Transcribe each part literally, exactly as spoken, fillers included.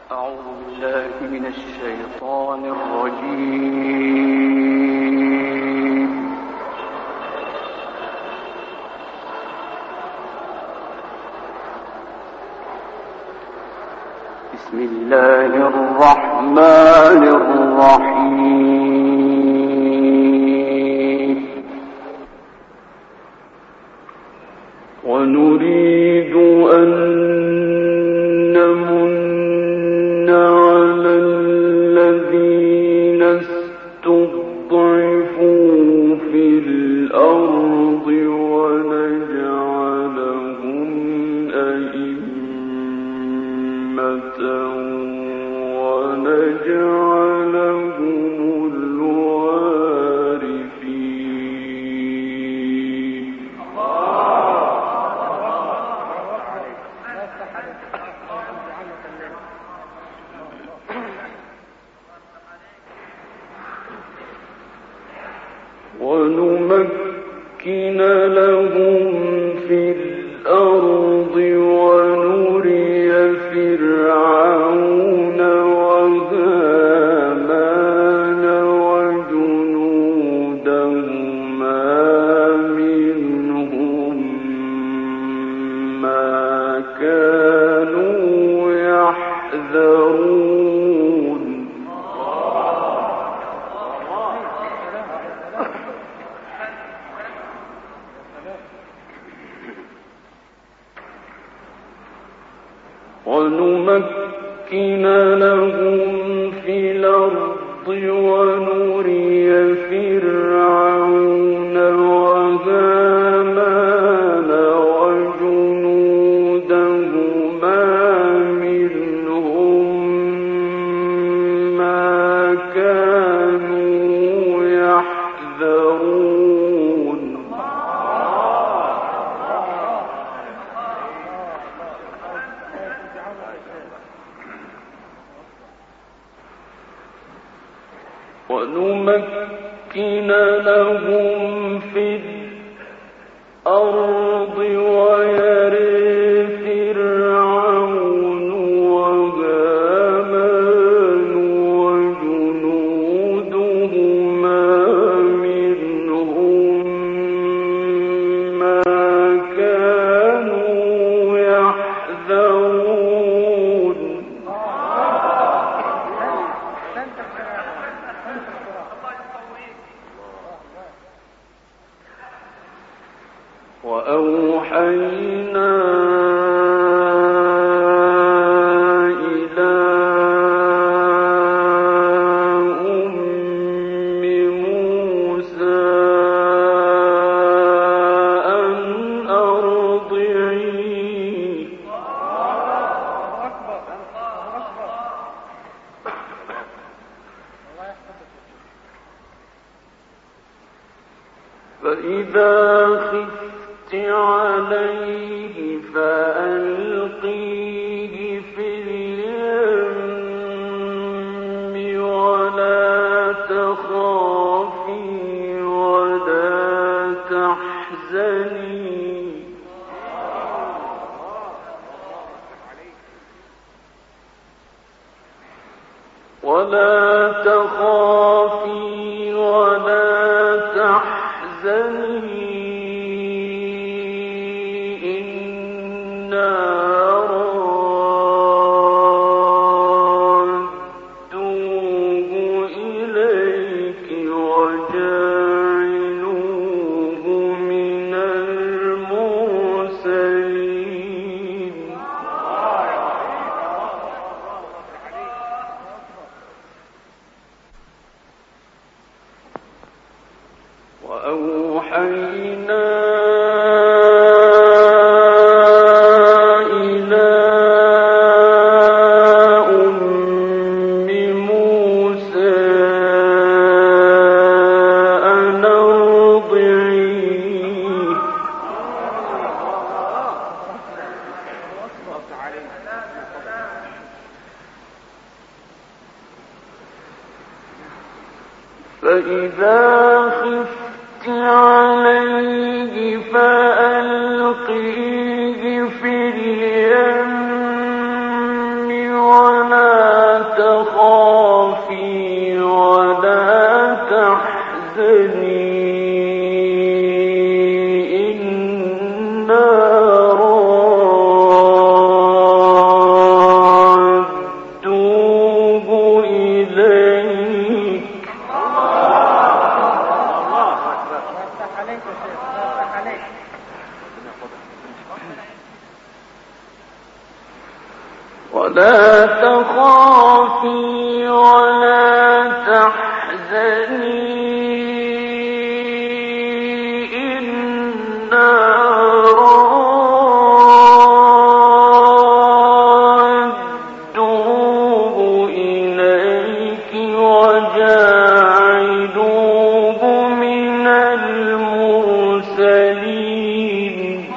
أعوذ بالله من الشيطان الرجيم. بسم الله الرحمن الرحيم. ونريد أن نمن على الذين استضعفوا في الأرض ونجعلهم أئمة ونجعلهم الوارثين. ونمكن لهم في الأرض ونري فرعون وهامان وجنودهما منهم ما كانوا يحذرون. ونمكن لهم في الأرض ونري فرعون وهامان وجنودهما منهم ما كانوا يحذرون. ونمكن لهم في الأرض ويري فرعون وهامان وجنودهما منهم ما كانوا يحذرون. وأوحينا إلى أم موسى أن أرضعيه فإذا خفت عليه فألقيه في اليم ولا تخافي ولا تحزني ولا تخافي ولا تحزني وأوحينا إلى أم موسى أن أرضعيه فإذا خفت عليه فألقيه في اليم ولا تخافي ولا تحزني إنا رادوه إليك وجاعلوه من المرسلين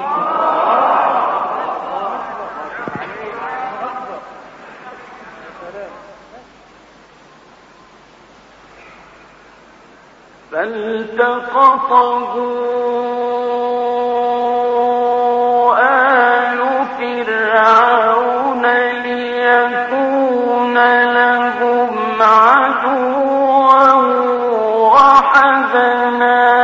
فالتقطه آل فرعون ليكون لهم عدوا وحزنا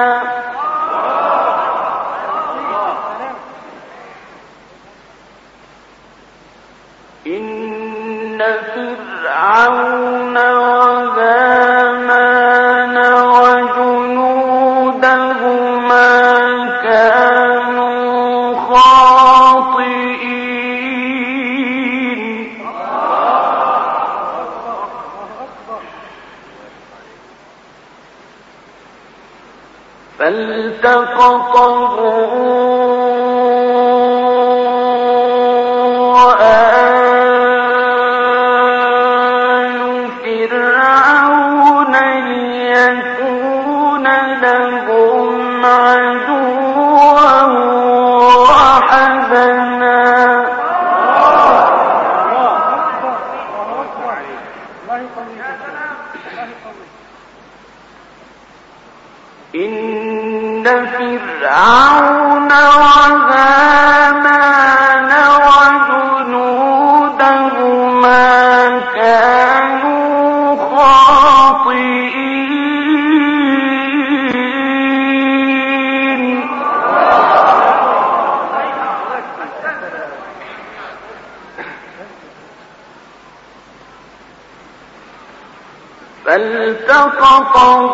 إن فرعون وهامان وجنودهما كانوا خاطئين فالتقطه إن فرعون وهامان وجنودهما كانوا خاطئين فالتقطه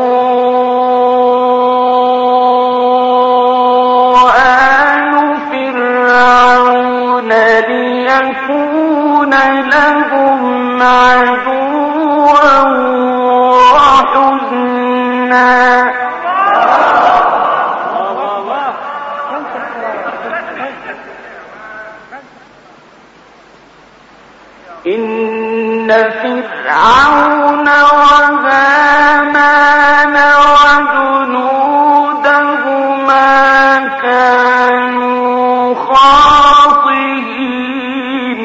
ليكون لهم عدوا وحزنا إن فرعون وهامان وجنودهما كانوا خاطئين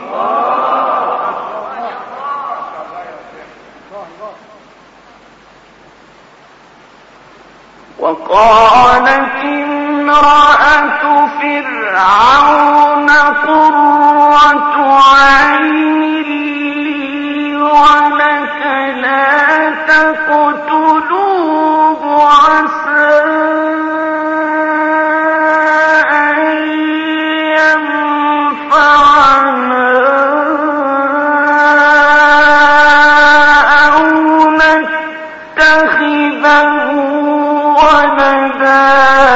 وقالت امرأة فرعون قرة عين لي ولك لا تقتلوه عسى أن ينفعنا أو نتخذه ولدا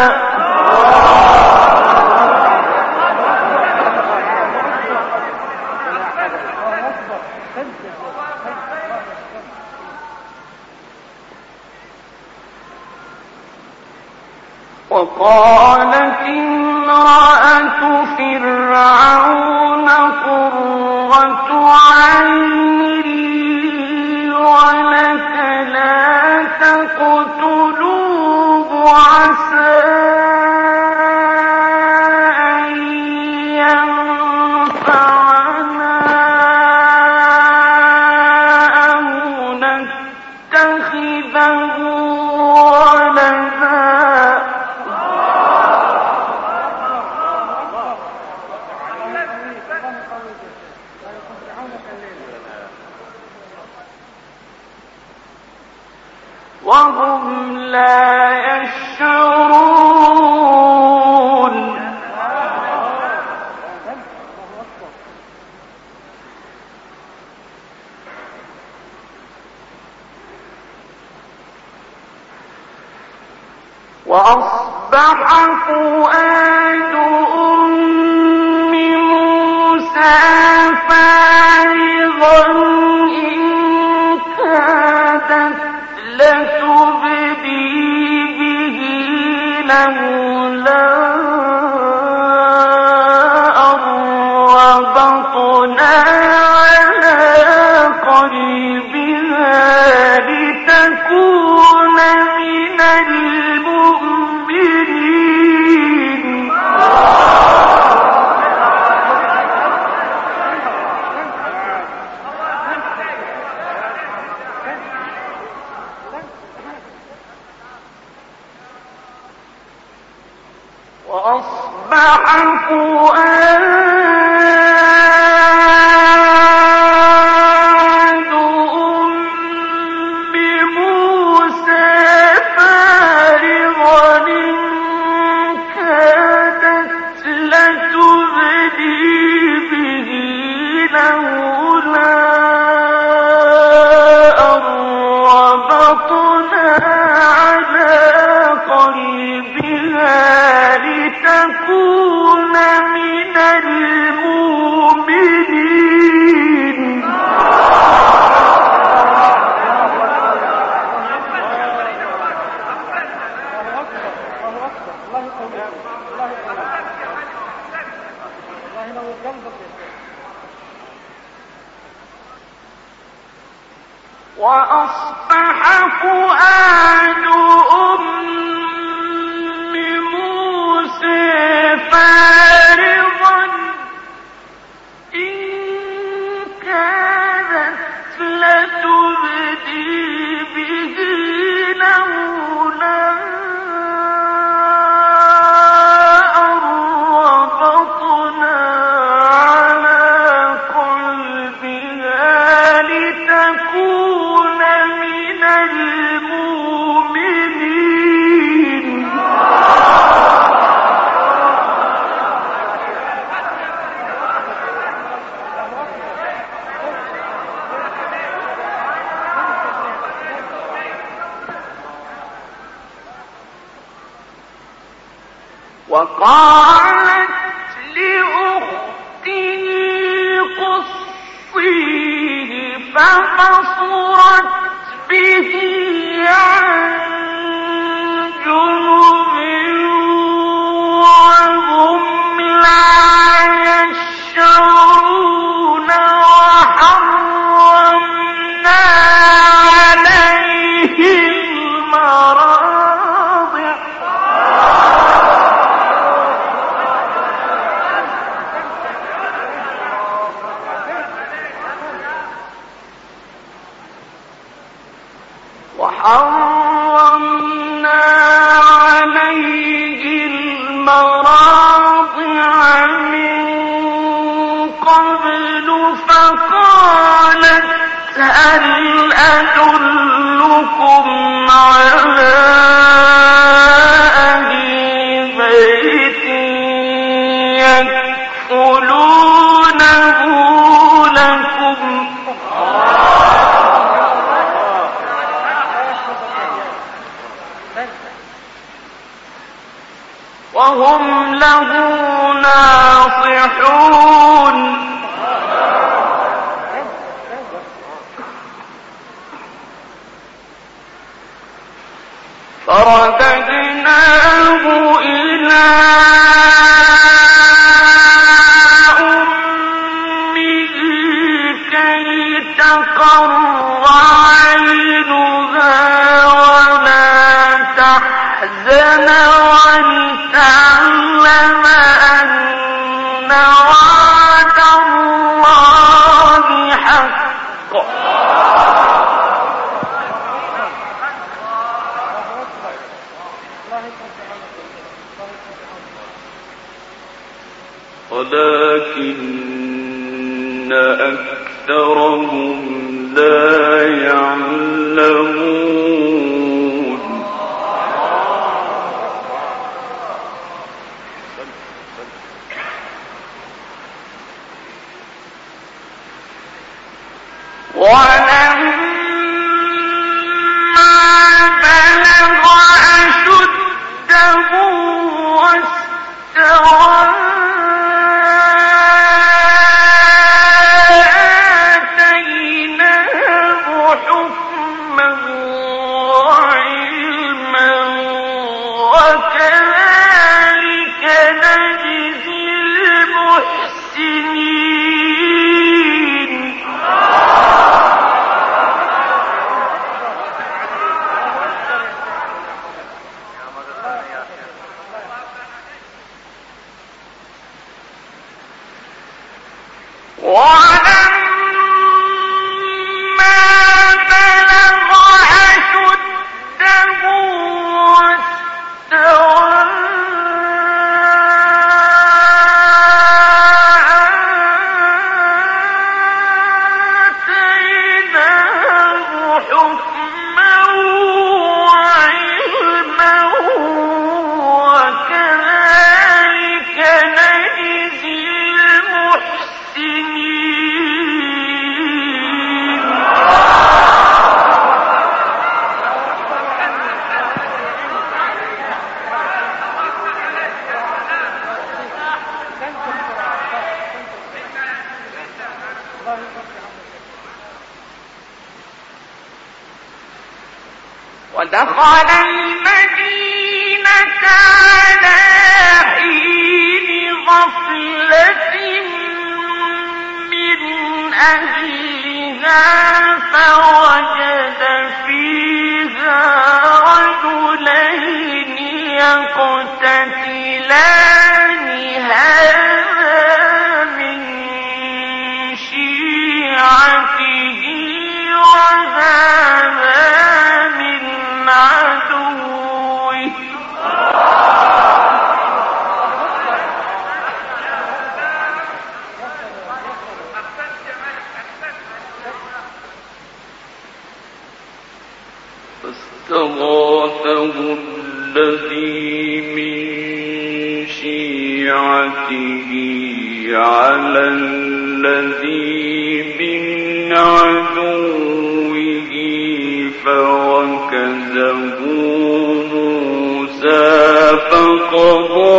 وقالت امرأة فرعون قرة عين لي ولك لا تقتلوه عسى أن ينفعنا أو نتخذه ولدا وهم لا يشعرون وأصبح فؤاد أم موسى فارغا وأصبح فؤاد أم موسى فارغا إن كادت لتبدي به لولا أن ربطنا على قلبها لتكون من المؤمنين. وقالت لأخته قصيه فبصرت به عن جنب وهم لا يشعرون وحرمنا عليه المراضع وحرمنا عليه المراضع من قبل فقالت هل أدلكم على أهل بيت يكفلونه لكم وهم له ناصحون. فرددناه إلى أمه كي تقر عينها ولا تحزن ولتعلم أن وعد الله حق. ولكن أكثرهم لا يعلمون. ولما بلغ أشده واستوى آتيناه حكما وعلما وكذلك نجزي المحسنين. ولما بلغ أشده واستوى آتيناه حكما وعلما وكذلك نجزي المحسنين. ودخل المدينة على حين غفلة من أهلها فوجد رجلين يقتتلان هذا من شيعته وهذا من عدوه فاستغاثه الذي من شيعته على الذي من عدوه فوكزه موسى فقضى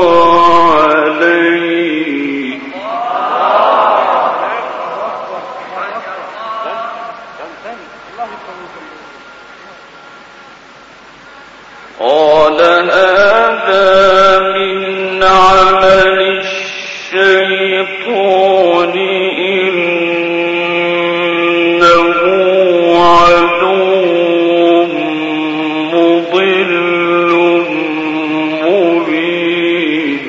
عليه قال هذا من عمل الشيطان إنه عدو مضل مبين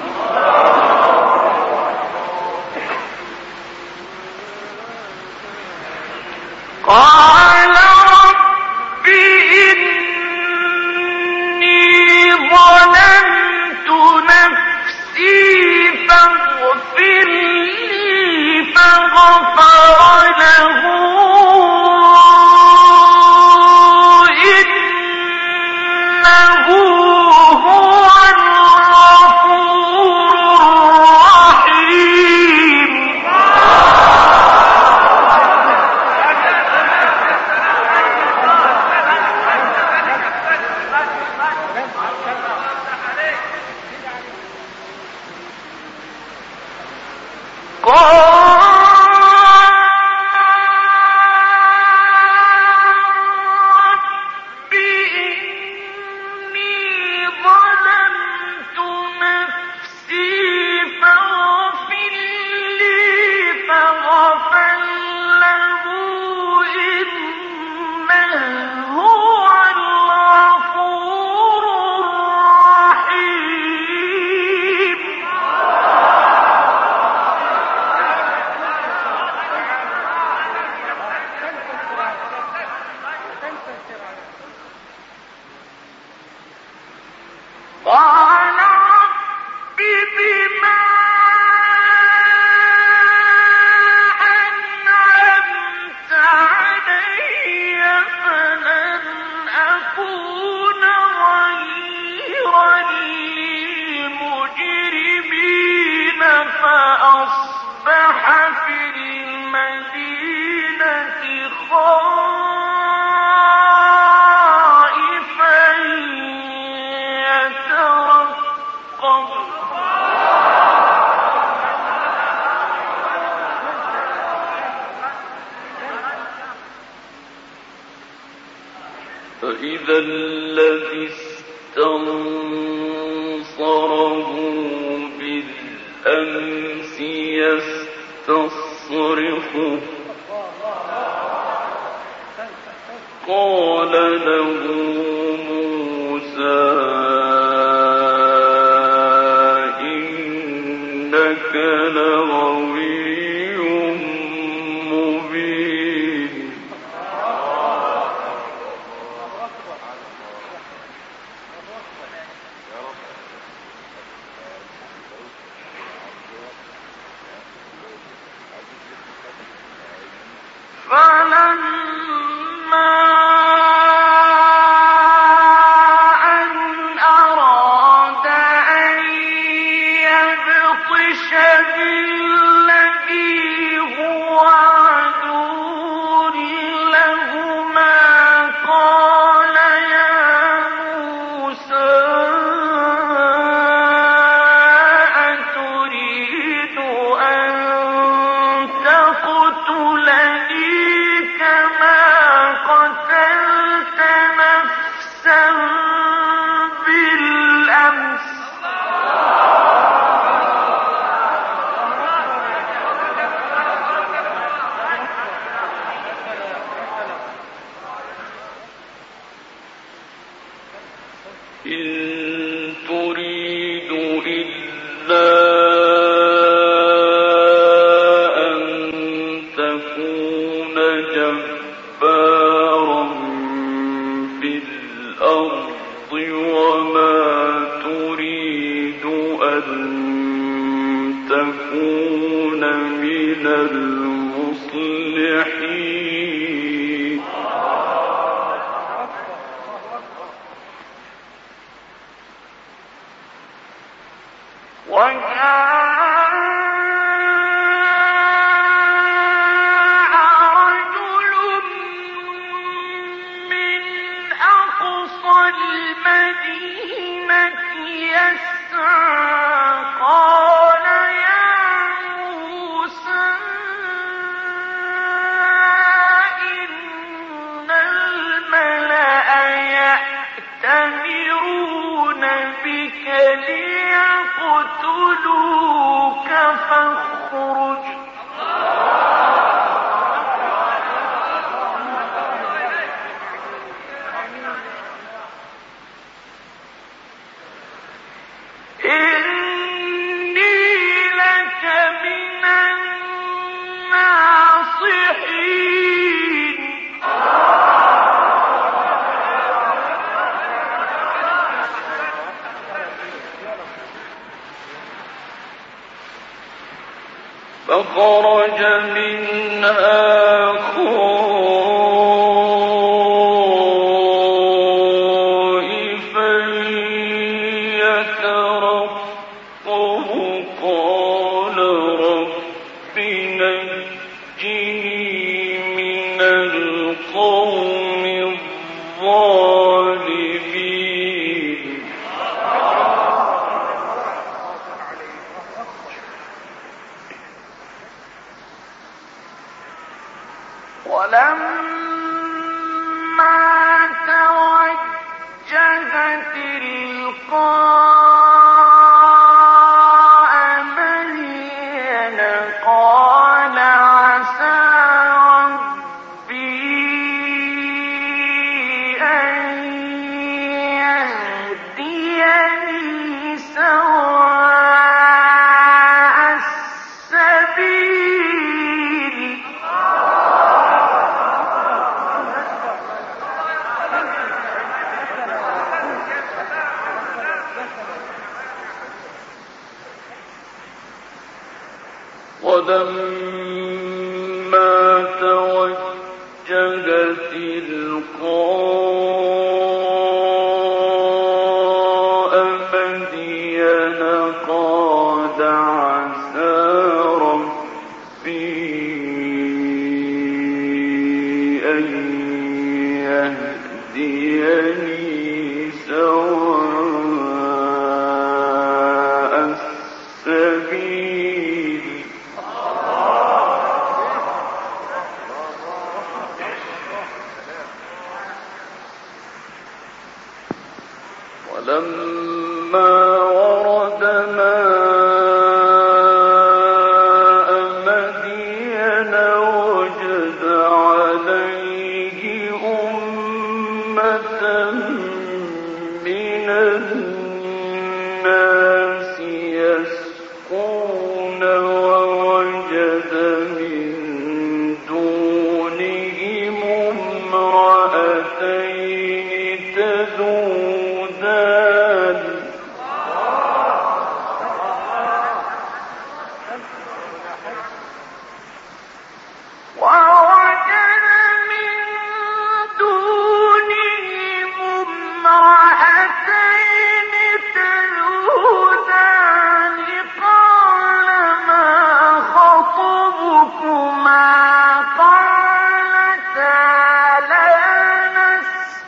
قال رب إني ظلمت نفسي فاغفر لي فغفر له إنه هو الغفور الرحيم رب إني ظلمت نفسي فاغفر لي فغفر له إنه هو الغفور الرحيم قال رب بما أنعمت علي فلن أكون ظهيرا للمجرمين فأصبح في المدينة خائفا يترقب فإذا الذي استنصره بالأمس يستصرخه قال له موسى إنك لغوي مبين فلما أن أراد أن يبطش بالذي هو عدو لهما قال يا موسى أتريد أن تقتلني كما قتلت إن تريد إلا أن تكون جبارا في الأرض وما تريد أن تكون من المصلحين وجاء رجل من أقصى المدينة يسعى قال يا موسى إن الملأ يأتمرون بك ليقتلوك فاخرج إني لك من الناصحين فخرج منها خائفا يترقب قال رب نجني من القوم الظالمين ولما توجه تلقاء مدين قال عسى ربي أن يهديني سواء السبيل ولما توجه تلقاء مدين قال عسى ربي أن يهديني سواء السبيل ولما ورد ماء مدين وجد عليه أمة من الناس يسقون ووجد من دونهم امرأتين تذودان ووجد من دونهم امرأتين تذودان قال ما خطبكما قالتا لا نسقي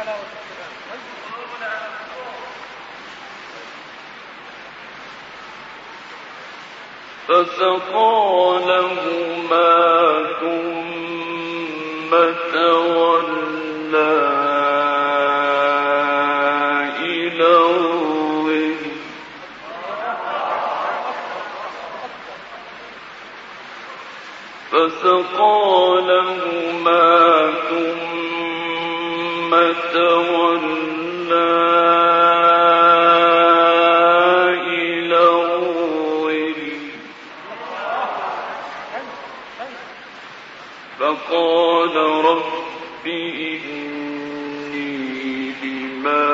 فسقى لهما ثم تولى إلى الظل فسقى لهما ثم تولى فقال رب إني لما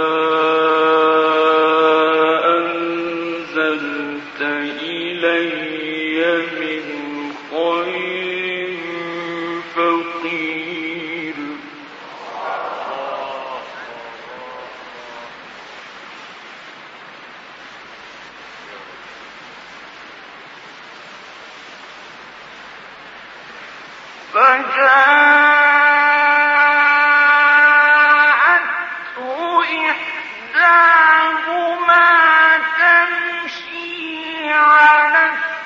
أنزلت إلي من خير فقير فجاءته إحداهما تمشي على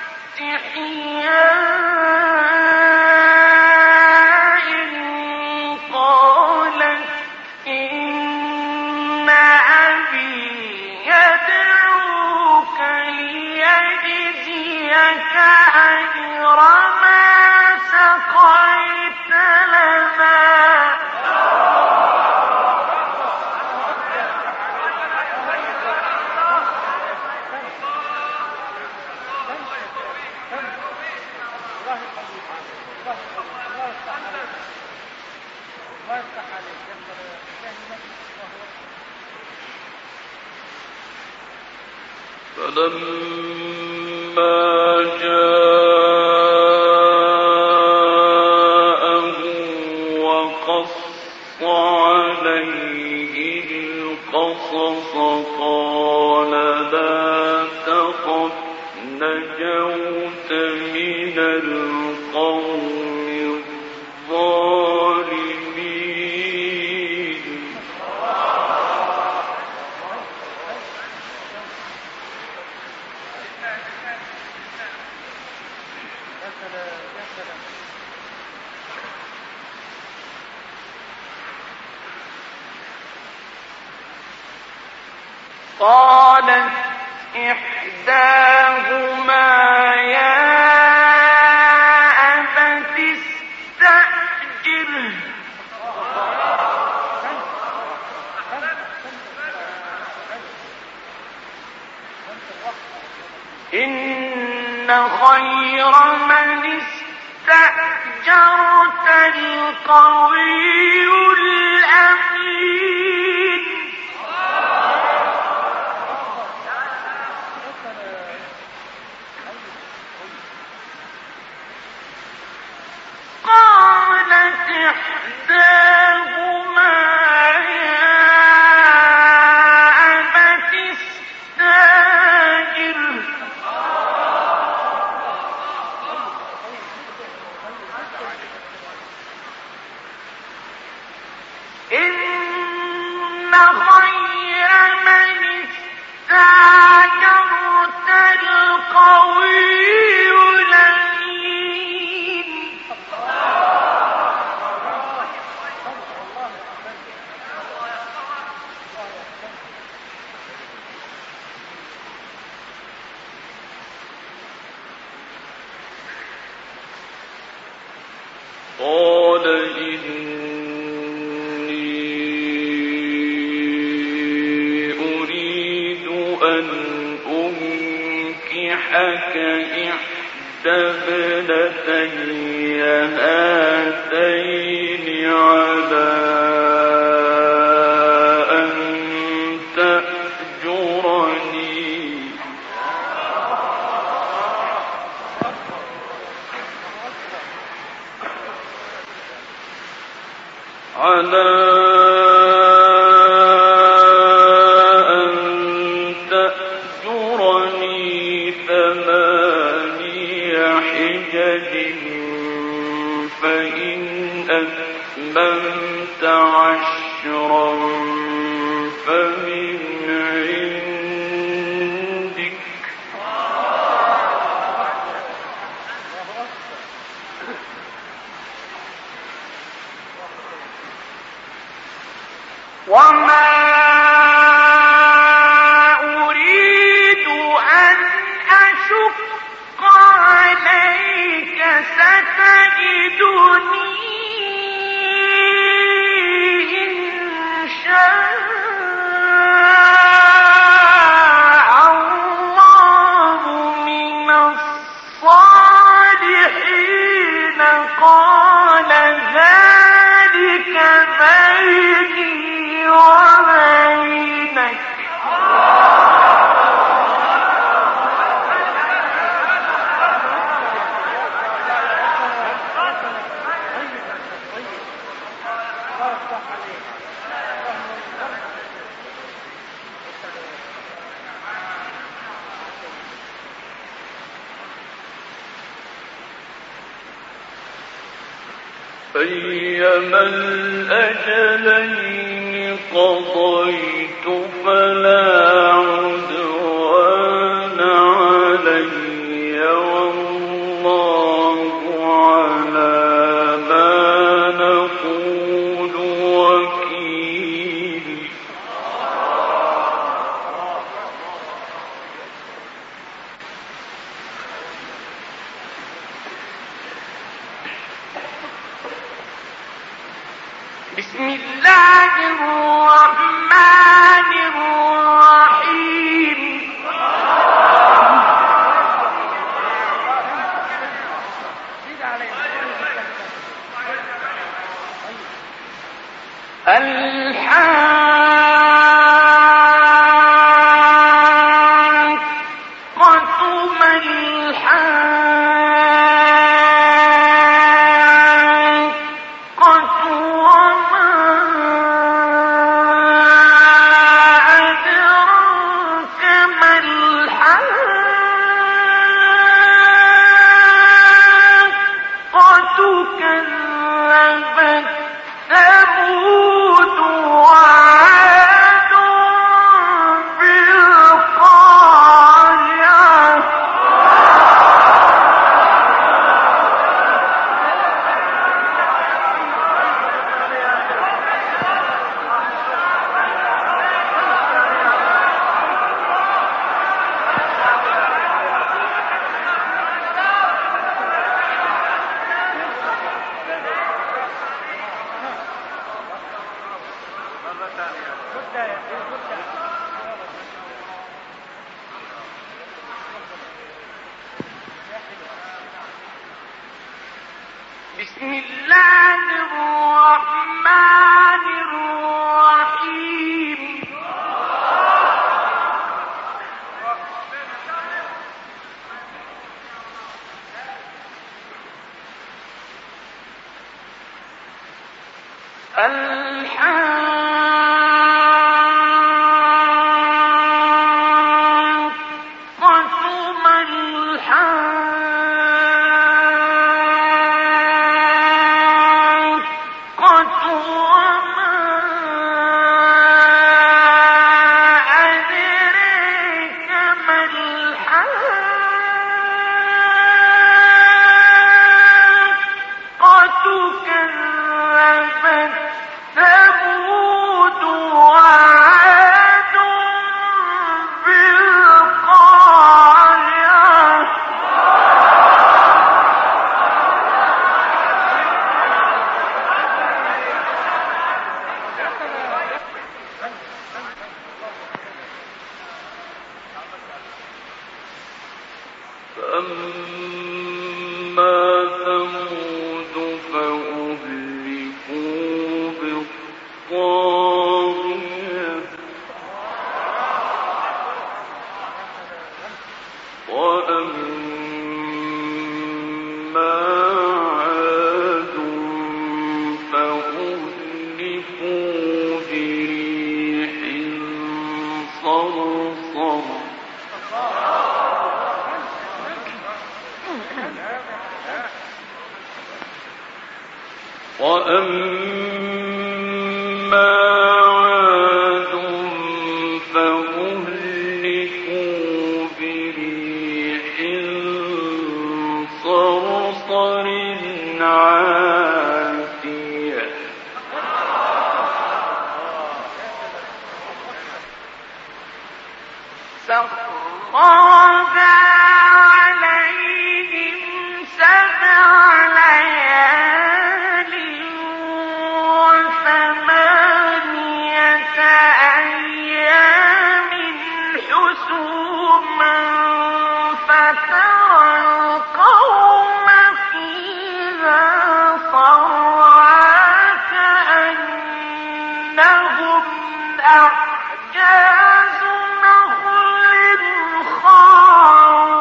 استحياء قالت إن أبي يدعوك ليجزيك أجر ما سقيت لنا فلما جاءه وقص عليه القصص قال لا تخف نجوت من القوم الظالمين قالت إحداهما يا أبت استأجره إن خير من استأجرت القوي الأمين قالت إحداهما يا أبت استأجره إن خير من استأجرت القوي الأمين قال إني أريد أن أنكحك إحدى ابنتي هاتين على أن تأجرني على أن تأجرني ثماني حجج فإن أتممت عشرا أيما الأجلين قضيت فلا عدوان علي والله على ما نقول وكيل. بسم الله الرحمن الرحيم. الحاقة ما الحاقة وما أدراك ما الحاقة. كذبت ثمود وعاد بالقارعة. بسم الله الرحمن الرحيم. الحاقة ما الحاقة وما أدراك ما الحاقة. كذبت ثمود وعاد بالقارعة. فأما ثمود فأهلكوا بالطاغية وأما عاد فأهلكوا بريح صرصر. وأما عاد فأهلكوا بريح صرصر عاتية. سخرها عليهم سبع ليال وثمانية أيام حسوما فترى القوم فيها صرعى كأنهم أعجاز نخل خاوية.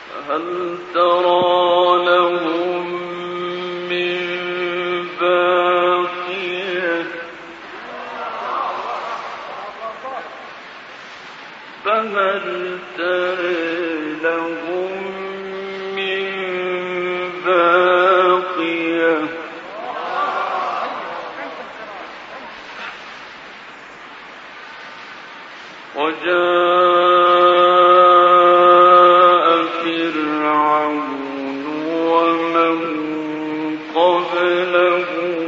هل ترى لهم من باقية فهل ترى لهم من باقية وجاء فرعون ومن قبله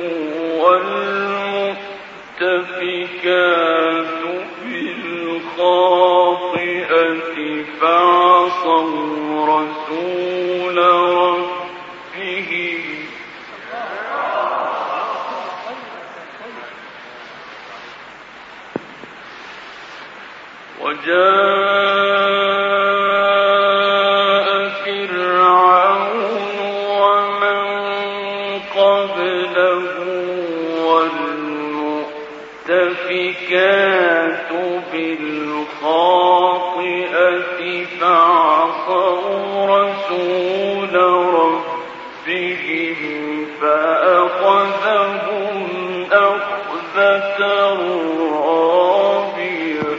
والمؤتفكات بالخاطئة فعصوا رسول ربهم وجاء فرعون ومن قبله والمؤتفكات بالخاطئة فعصوا رسول ربهم فأخذهم أخذة رابية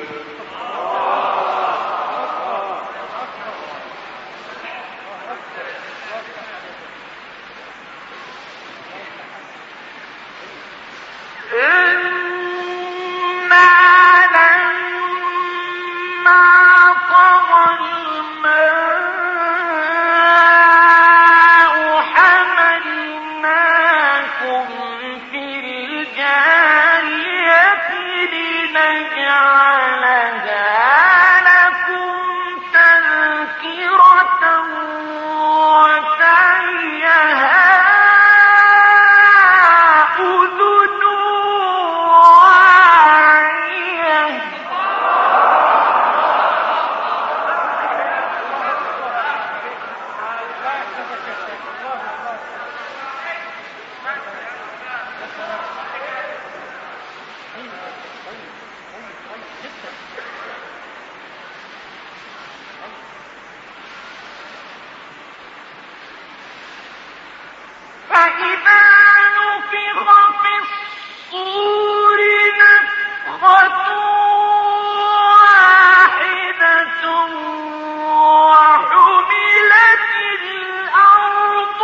فإذا نفخ في الصور نفخة واحدة وحملت الأرض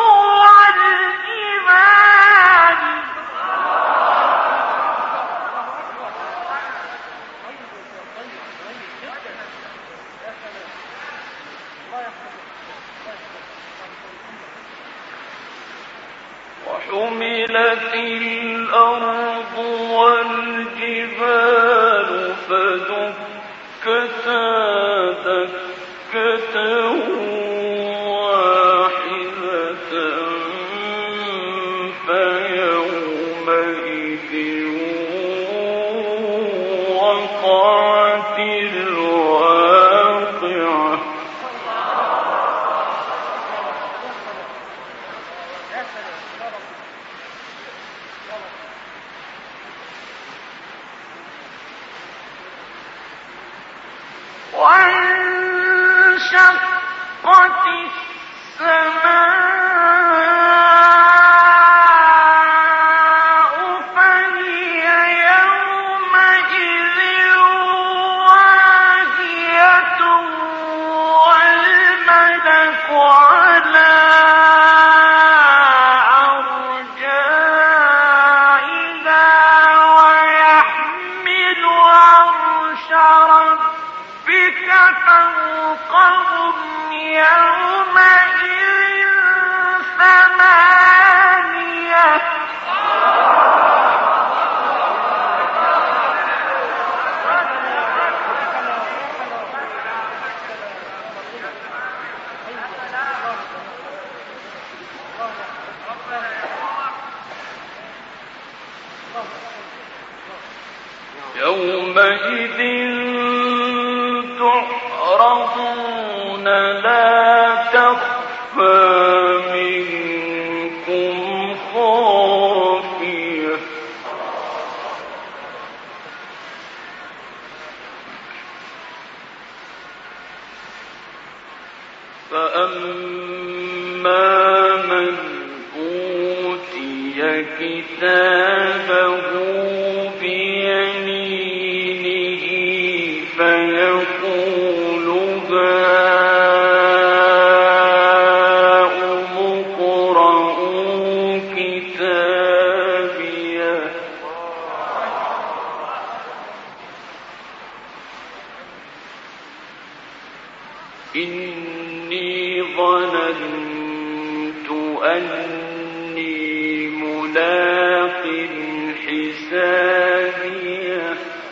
والجبال وحملت الأرض والجبال فدكتا دكة واحدة فيومئذ وقعت الواقعة وانشقت السماء فهي يومئذ واهية والملك على أرجائها ويحمل عرش ربك فوقهم يومئذ ثمانية يومئذ تعرضون لا تخفى منكم خافية فأما من أوتي كتابه بيمينه فيقول هاؤم اقرءوا كتابيه إني ظننت أني ملاق حسابيه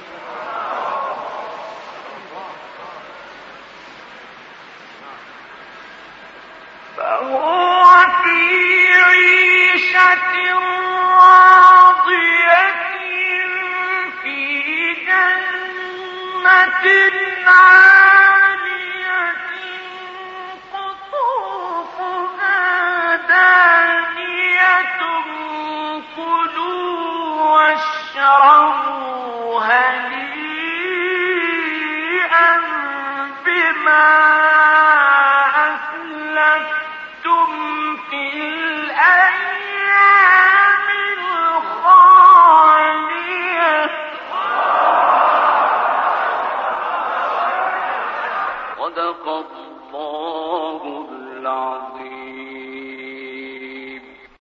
فهو في عيشة راضية في جنة عالية قطوفها دانية كلوا واشربوا هنيئا بما أسلفتم في الأيام الخالية صدق الله العظيم.